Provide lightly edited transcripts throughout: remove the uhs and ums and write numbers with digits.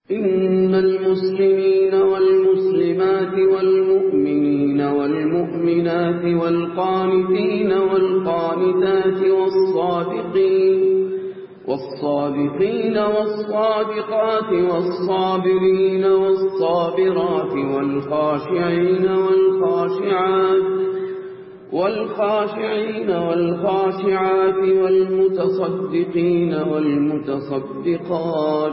إن المسلمين والمسلمات والمؤمنين والمؤمنات والقانتين والقانتات والصادقين والصادقات والصابرين والصابرات والخاشعين والخاشعات والمتصدقين والمتصدقات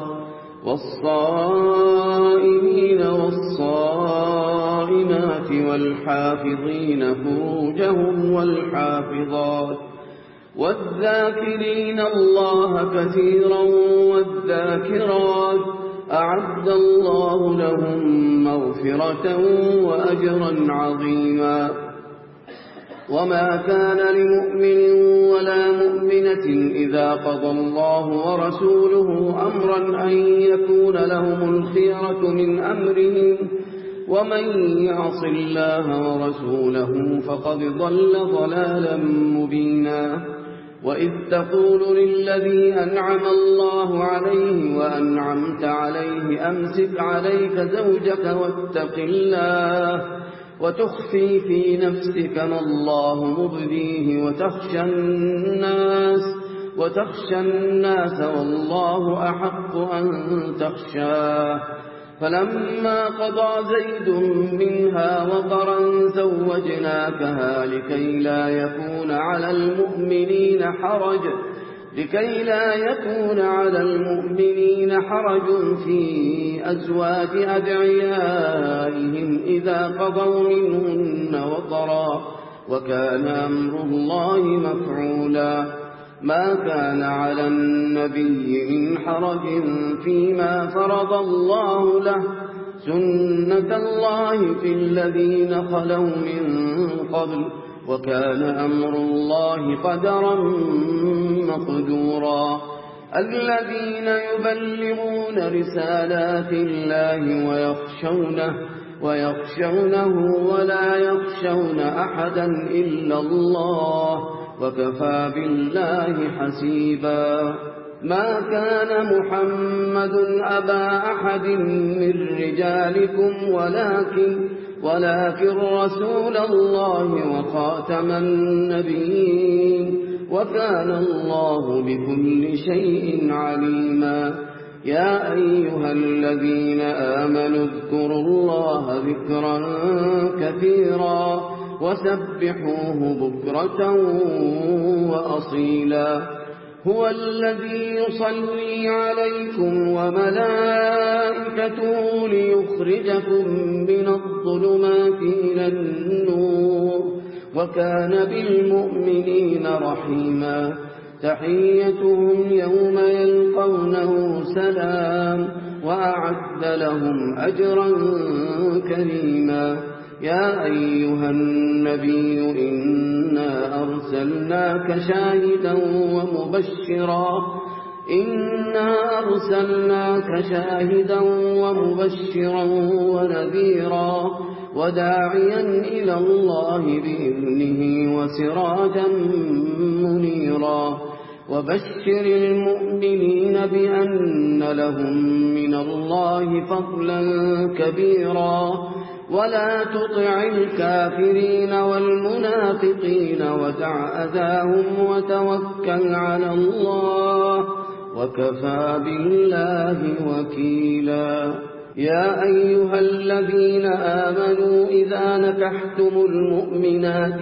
والصائمين والصائمات والحافظين فروجهم والحافظات والذاكرين الله كثيرا والذاكرات أعد الله لهم مغفرة وأجرا عظيما. وما كان لمؤمن ولا مؤمنة إذا قضى الله ورسوله أمرا أن يكون لهم الخيرة من أمرهم ومن يعص الله ورسوله فقد ضل ضلالا مبينا. وإذ تقول للذي أنعم الله عليه وأنعمت عليه أمسك عليك زوجك واتق الله وتخفي في نفسك ما الله مبديه وتخشى الناس والله أحق أن تخشاه. فلما قضى زيد منها وطرا زوجناكها لكي لا يكون على المؤمنين حرج في أزواج أدعيائهم إذا قضوا منهن وطرا وكان أمر الله مفعولا. ما كان على النبي من حرج فيما فرض الله له سنة الله في الذين خلوا من قبل وكان أمر الله قدرا مقدورا. الذين يبلغون رسالات الله ويخشونه ولا يخشون أحدا إلا الله وكفى بالله حسيبا. ما كان محمد أبا أحد من رجالكم ولكن رسول الله وخاتم النبيين وكان الله بكل شيء عليما. يا أيها الذين آمنوا اذكروا الله ذكرا كثيرا وسبحوه بكرة وأصيلا. هو الذي يصلي عليكم وملائكته ليخرجكم من الظلمات إلى النور وكان بالمؤمنين رحيما. تحيتهم يوم يلقونه سلام وأعد لهم أجرا كريما. يا أيها النبي إنا أرسلناك شاهدا ومبشرا ونذيرا وداعيا إلى الله بإذنه وسراجا منيرا. وبشر المؤمنين بأن لهم من الله فضلا كبيرا. ولا تطع الكافرين والمنافقين ودع أذاهم وتوكل على الله وكفى بالله وكيلا. يا أيها الذين آمنوا إذا نكحتم المؤمنات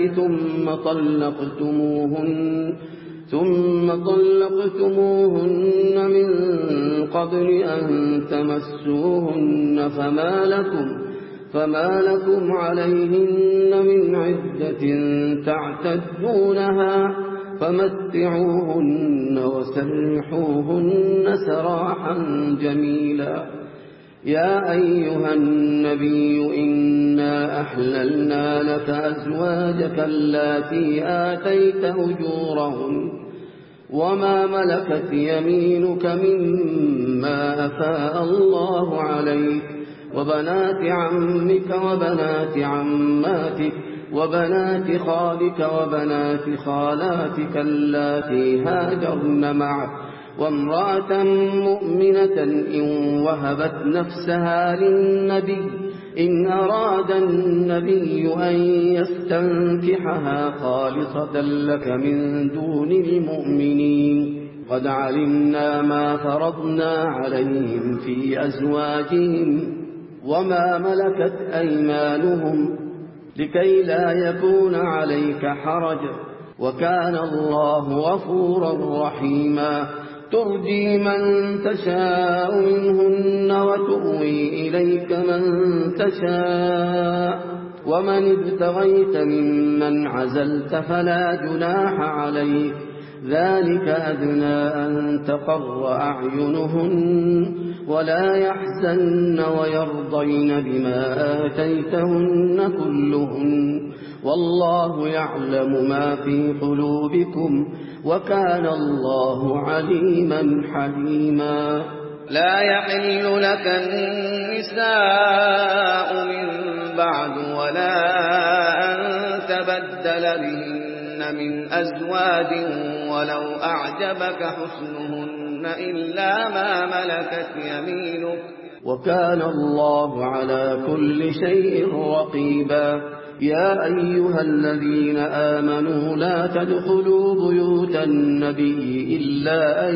ثم طلقتموهن من قبل أن تمسوهن فما لكم عليهن من عدة تعتدونها فمتعوهن وسرحوهن سراحا جميلا. يا أيها النبي إنا أحللنا لك أزواجك اللاتي آتيت أجورهن وما ملكت يمينك مما أفاء الله عليك وبنات عمك وبنات عماتك وبنات خالك وبنات خالاتك اللاتي هاجرن معك وامرأة مؤمنة إن وهبت نفسها للنبي إن أراد النبي أن يستنكحها خالصة لك من دون المؤمنين قد علمنا ما فرضنا عليهم في أزواجهم وما ملكت أيمانهم لكي لا يكون عليك حرج وكان الله غفورا رحيما ترجي من تشاء منهن وتؤوي إليك من تشاء ومن ابتغيت ممن عزلت فلا جناح عليك ذلك أدنى أن تقر أعينهن ولا يحزن ويرضين بما آتيتهن كلهن والله يعلم ما في قلوبكم وكان الله عليما حليما لا يحل لك النساء من بعد ولا أن تبدل بهن من أزواج ولو أعجبك حسنهن إلا ما ملكت يمينك وكان الله على كل شيء رقيبا يا أيها الذين آمنوا لا تدخلوا بيوت النبي إلا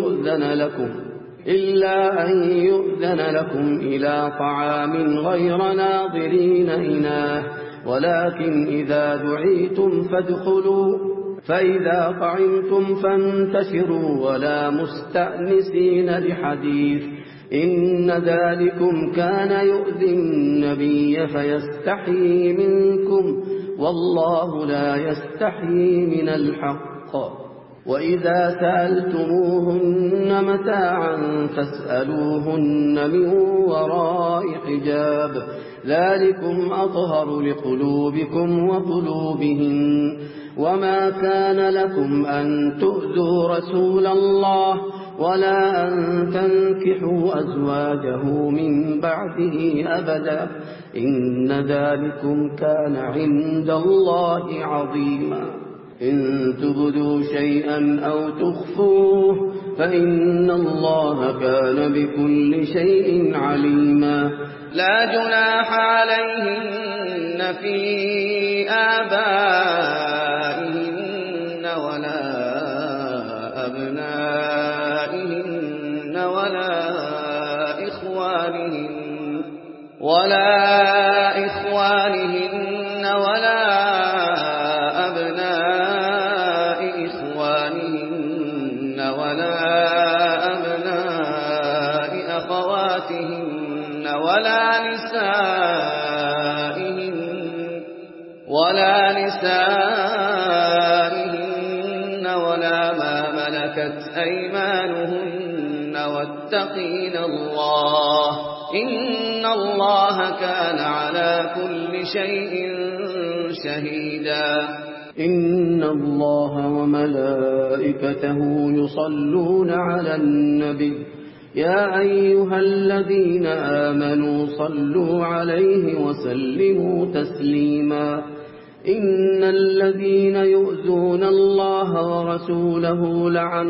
أن يؤذن لكم إلى طعام غير ناظرين إناه ولكن إذا دعيتم فادخلوا فإذا طعمتم فانتشروا ولا مستأنسين لحديث إن ذلكم كان يؤذي النبي فيستحيي منكم والله لا يستحيي من الحق وإذا سألتموهن متاعا فاسألوهن من وراء حجاب ذلكم أطهر لقلوبكم وقلوبهن وما كان لكم أن تؤذوا رسول الله ولا أن تنكحوا أزواجه من بعده أبدا إن ذلكم كان عند الله عظيما إن تبدوا شيئا أو تخفوه فإن الله كان بكل شيء عليما لا جناح عليهن في آبائهن ولا أبنائهن ولا إخوانهن ولا أبناء إخوانهن ولا أبناء أخواتهن ولا نسائهن ولا ما ملكت أيمانهن واتقين الله إن الله كان على كل شيء شهيدا إن الله وملائكته يصلون على النبي يا أيها الذين آمنوا صلوا عليه وسلموا تسليما إن الذين يؤذون الله ورسوله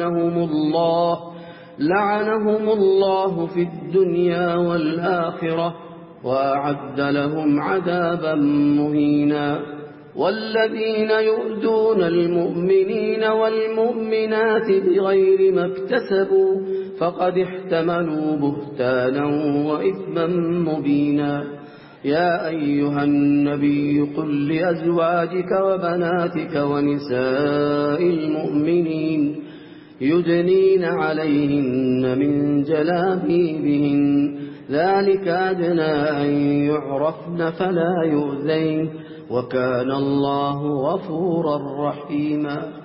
لعنهم الله في الدنيا والآخرة وأعد لهم عذابا مهينا والذين يؤذون المؤمنين والمؤمنات بغير ما اكتسبوا فقد احتملوا بهتانا وإثما مبينا يا أيها النبي قل لأزواجك وبناتك ونساء المؤمنين يدنين عليهن من جلابيبهن ذلك أدنى أن يعرفن فلا يؤذين وكان الله غفورا رحيما